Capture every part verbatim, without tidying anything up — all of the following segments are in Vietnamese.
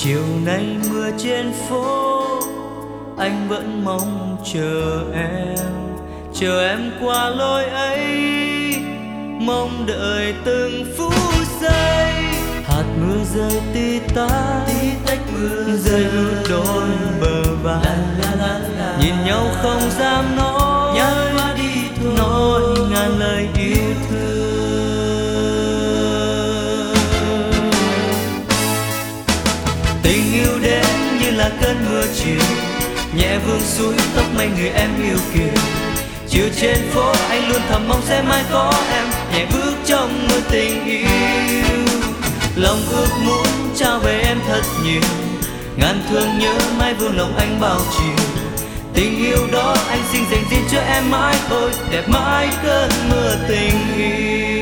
Chiều nay mưa trên phố, anh vẫn mong chờ em, chờ em qua lối ấy, mong đợi từng phút giây. Hạt mưa rơi tí tách, tí tách mưa rơi ướt đôi bờ vai, nhìn nhau không dám nói, nhắc qua đi thôi, nói ngàn lời yêu thương. Tình yêu đến như là cơn mưa chiều, nhẹ vương suối tóc mây người em yêu kiều. Chiều trên phố anh luôn thầm mong sẽ mãi có em, nhẹ bước trong mưa tình yêu. Lòng ước muốn trao về em thật nhiều, ngàn thương nhớ mãi vương lòng anh bao chiều. Tình yêu đó anh xin dành riêng cho em mãi thôi, đẹp mãi cơn mưa tình yêu.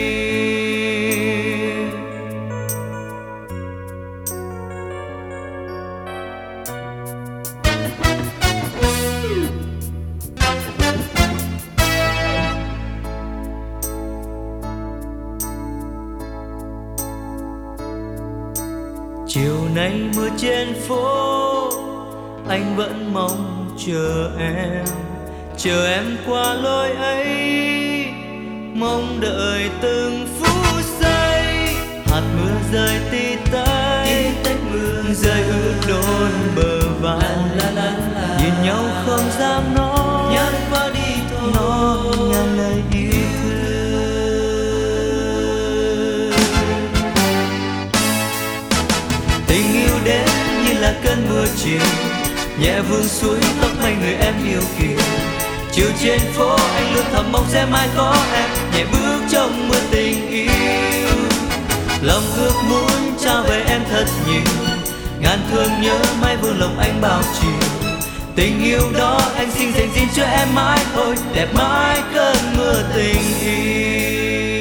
Chiều nay mưa trên phố, anh vẫn mong chờ em, chờ em qua lối ấy, mong đợi từng phút giây. Hạt mưa rơi tí tách, tí tách mưa rơi ướt đôi bờ vai, nhìn nhau không dám nói, nhắc qua đi thôi, nói ngàn lời yêu thương. Tình yêu đến như là cơn mưa chiều, nhẹ vương suối tóc mây người em yêu kiều. Chiều trên phố anh luôn thầm mong sẽ mãi có em, nhẹ bước trong mưa tình yêu. Lòng ước muốn trao về em thật nhiều, ngàn thương nhớ mãi vương lòng anh bao chiều. Tình yêu đó anh xin dành riêng cho em mãi thôi, đẹp mãi cơn mưa tình yêu.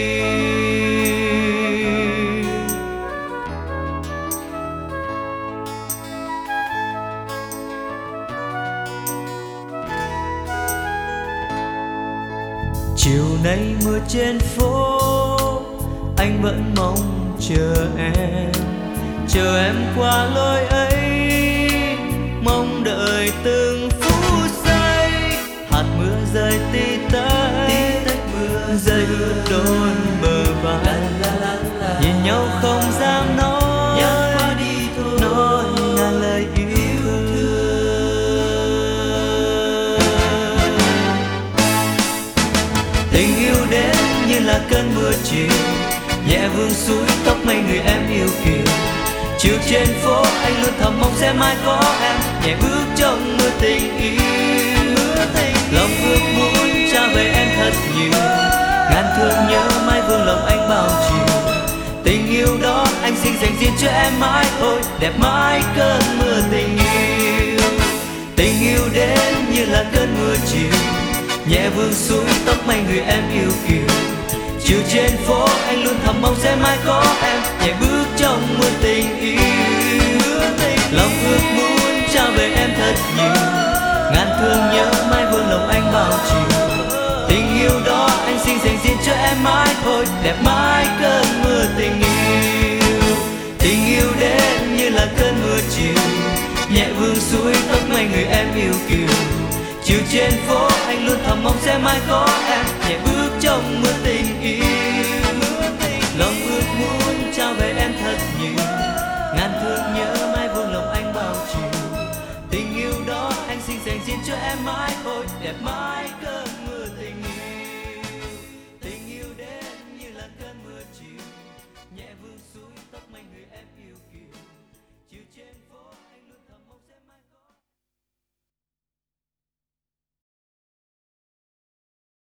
Chiều nay mưa trên phố, anh vẫn mong chờ em, chờ em qua lối ấy, mong đợi từng phút giây. Hạt mưa rơi tí tách, tí tách mưa rơi ướt đôi bờ vai, nhìn nhau không dám nói, nhắc qua đi thôi, nói ngàn lời yêu thương. Tình yêu đến như là cơn mưa chiều, nhẹ vương suối tóc mây người em yêu kiều. Chiều trên phố anh luôn thầm mong sẽ mãi có em, nhẹ bước trong mưa tình yêu. Lòng ước muốn trao về em thật nhiều, ngàn thương nhớ mãi vương lòng anh bao chiều. Tình yêu đó anh xin dành riêng cho em mãi thôi, đẹp mãi cơn mưa tình yêu. Tình yêu đến như là cơn mưa chiều, nhẹ vương suối tóc mây người em yêu kiều. Chiều trên phố anh luôn thầm mong sẽ mãi có em, nhẹ bước trong mưa tình yêu. Lòng ước muốn trao về em thật nhiều, ngàn thương nhớ mãi vương lòng anh bao chiều. Tình yêu đó anh xin dành riêng cho em mãi thôi, đẹp mãi cơn mưa tình yêu. Tình yêu đến như là cơn mưa chiều, nhẹ vương suối tóc mây người em yêu kiều. Chiều trên phố anh luôn thầm mong sẽ mãi có em, nhẹ bước trong mưa tình yêu. Lòng ước muốn trao về em thật nhiều, ngàn thương nhớ mãi vương lòng anh bao chiều. Tình yêu đó anh xin dành riêng cho em mãi thôi, đẹp mãi.